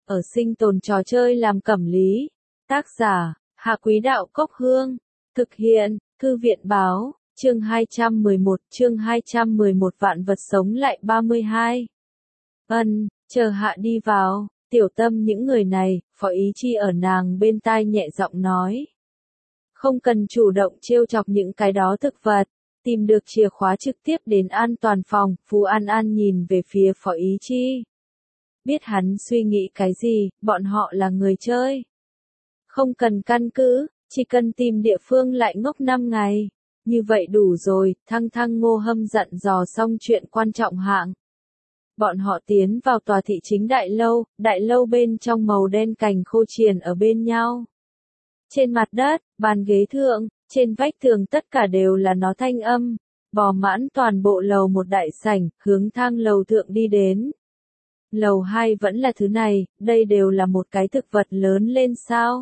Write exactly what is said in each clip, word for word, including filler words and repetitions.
ở sinh tồn trò chơi làm cẩm lý. Tác giả, Hạ Quý Đạo Cốc Hương. Thực hiện, Thư viện Báo, chương hai trăm mười một, chương hai trăm mười một vạn vật sống lại ba mươi hai. Ân, chờ hạ đi vào, tiểu tâm những người này, Phó Ý Chi ở nàng bên tai nhẹ giọng nói. Không cần chủ động trêu chọc những cái đó thực vật, tìm được chìa khóa trực tiếp đến an toàn phòng, Phú An An nhìn về phía Phó Ý Chi. Biết hắn suy nghĩ cái gì, bọn họ là người chơi. Không cần căn cứ, chỉ cần tìm địa phương lại ngốc năm ngày. Như vậy đủ rồi, Thăng Thăng Ngô Hâm dặn dò xong chuyện quan trọng hạng. Bọn họ tiến vào tòa thị chính đại lâu, đại lâu bên trong màu đen cành khô triền ở bên nhau. Trên mặt đất, bàn ghế thượng, trên vách tường tất cả đều là nó thanh âm, bò mãn toàn bộ lầu một đại sảnh, hướng thang lầu thượng đi đến. Lầu hai vẫn là thứ này, đây đều là một cái thực vật lớn lên sao?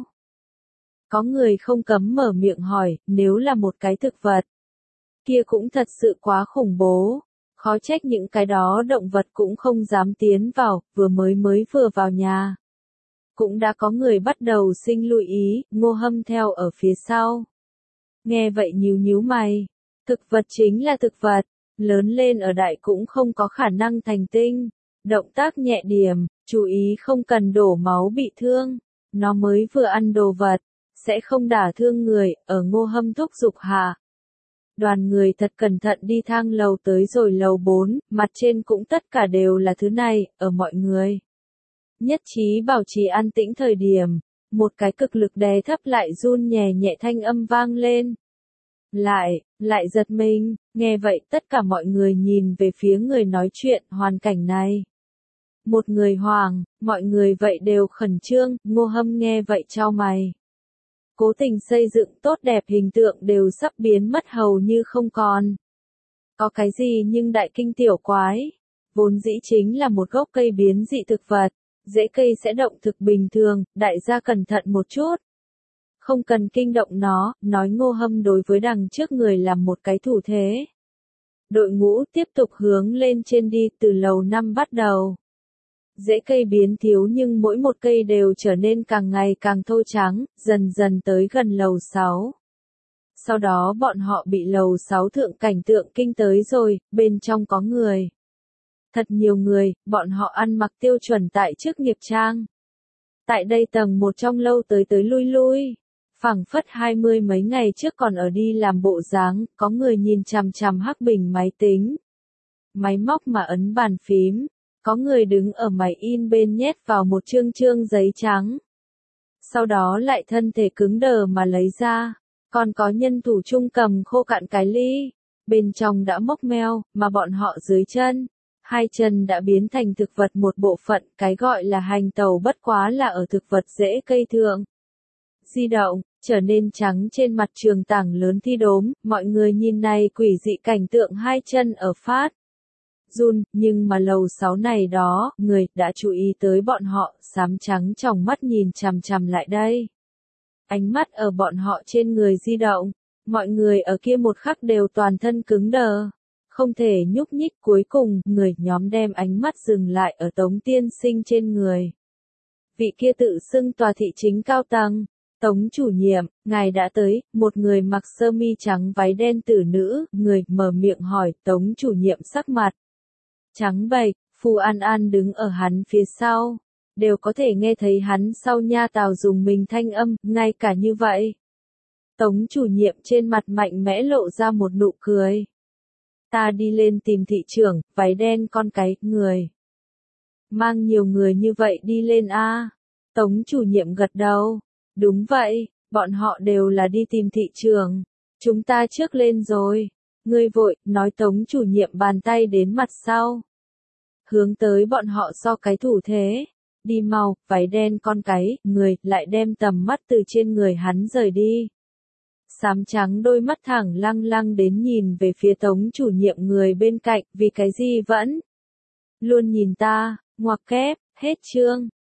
Có người không cấm mở miệng hỏi, nếu là một cái thực vật, kia cũng thật sự quá khủng bố. Khó trách những cái đó động vật cũng không dám tiến vào, vừa mới mới vừa vào nhà. Cũng đã có người bắt đầu sinh lưu ý, Ngô Hâm theo ở phía sau. Nghe vậy nhíu nhíu mày, thực vật chính là thực vật, lớn lên ở đại cũng không có khả năng thành tinh. Động tác nhẹ điểm, chú ý không cần đổ máu bị thương, nó mới vừa ăn đồ vật, sẽ không đả thương người, ở Ngô Hâm thúc giục hạ. Đoàn người thật cẩn thận đi thang lầu tới rồi lầu bốn, mặt trên cũng tất cả đều là thứ này, ở mọi người. Nhất trí bảo trì an tĩnh thời điểm, một cái cực lực đè thấp lại run nhẹ nhẹ thanh âm vang lên. Lại, lại giật mình, nghe vậy tất cả mọi người nhìn về phía người nói chuyện, hoàn cảnh này. Một người hoàng, mọi người vậy đều khẩn trương, Ngô Hâm nghe vậy chau mày. Cố tình xây dựng tốt đẹp hình tượng đều sắp biến mất hầu như không còn. Có cái gì nhưng đại kinh tiểu quái, vốn dĩ chính là một gốc cây biến dị thực vật, rễ cây sẽ động thực bình thường, đại gia cẩn thận một chút. Không cần kinh động nó, nói Ngô Hâm đối với đằng trước người làm một cái thủ thế. Đội ngũ tiếp tục hướng lên trên đi từ lầu năm bắt đầu. Rễ cây biến thiếu nhưng mỗi một cây đều trở nên càng ngày càng thô trắng, dần dần tới gần lầu sáu. Sau đó bọn họ bị lầu sáu thượng cảnh tượng kinh tới rồi, bên trong có người. Thật nhiều người, bọn họ ăn mặc tiêu chuẩn tại chức nghiệp trang. Tại đây tầng một trong lâu tới tới lui lui. Phảng phất hai mươi mấy ngày trước còn ở đi làm bộ dáng, có người nhìn chằm chằm hắc bình máy tính. Máy móc mà ấn bàn phím. Có người đứng ở máy in bên nhét vào một chương chương giấy trắng. Sau đó lại thân thể cứng đờ mà lấy ra. Còn có nhân thủ trung cầm khô cạn cái ly. Bên trong đã mốc meo, mà bọn họ dưới chân. Hai chân đã biến thành thực vật một bộ phận, cái gọi là hành tàu bất quá là ở thực vật rễ cây thượng. Di động, trở nên trắng trên mặt trường tảng lớn thi đốm, mọi người nhìn này quỷ dị cảnh tượng hai chân ở phát. Run, nhưng mà lầu sáu này đó, người đã chú ý tới bọn họ, xám trắng trong mắt nhìn chằm chằm lại đây. Ánh mắt ở bọn họ trên người di động, mọi người ở kia một khắc đều toàn thân cứng đờ, không thể nhúc nhích. Cuối cùng, người nhóm đem ánh mắt dừng lại ở Tống Tiên Sinh trên người. Vị kia tự xưng tòa thị chính cao tầng, Tống chủ nhiệm, ngài đã tới, một người mặc sơ mi trắng váy đen tử nữ, người mở miệng hỏi. Tống chủ nhiệm sắc mặt trắng bệch, Phù An An đứng ở hắn phía sau, đều có thể nghe thấy hắn sau nha tào dùng mình thanh âm, ngay cả như vậy. Tống chủ nhiệm trên mặt mạnh mẽ lộ ra một nụ cười. Ta đi lên tìm thị trưởng, váy đen con cái, người. Mang nhiều người như vậy đi lên a à? Tống chủ nhiệm gật đầu. Đúng vậy, bọn họ đều là đi tìm thị trưởng. Chúng ta trước lên rồi. Ngươi vội, nói Tống chủ nhiệm bàn tay đến mặt sau. Hướng tới bọn họ so cái thủ thế. Đi mau, váy đen con cái, người, lại đem tầm mắt từ trên người hắn rời đi. Xám trắng đôi mắt thẳng lăng lăng đến nhìn về phía Tống chủ nhiệm người bên cạnh, vì cái gì vẫn luôn nhìn ta, ngoặc kép, hết chương.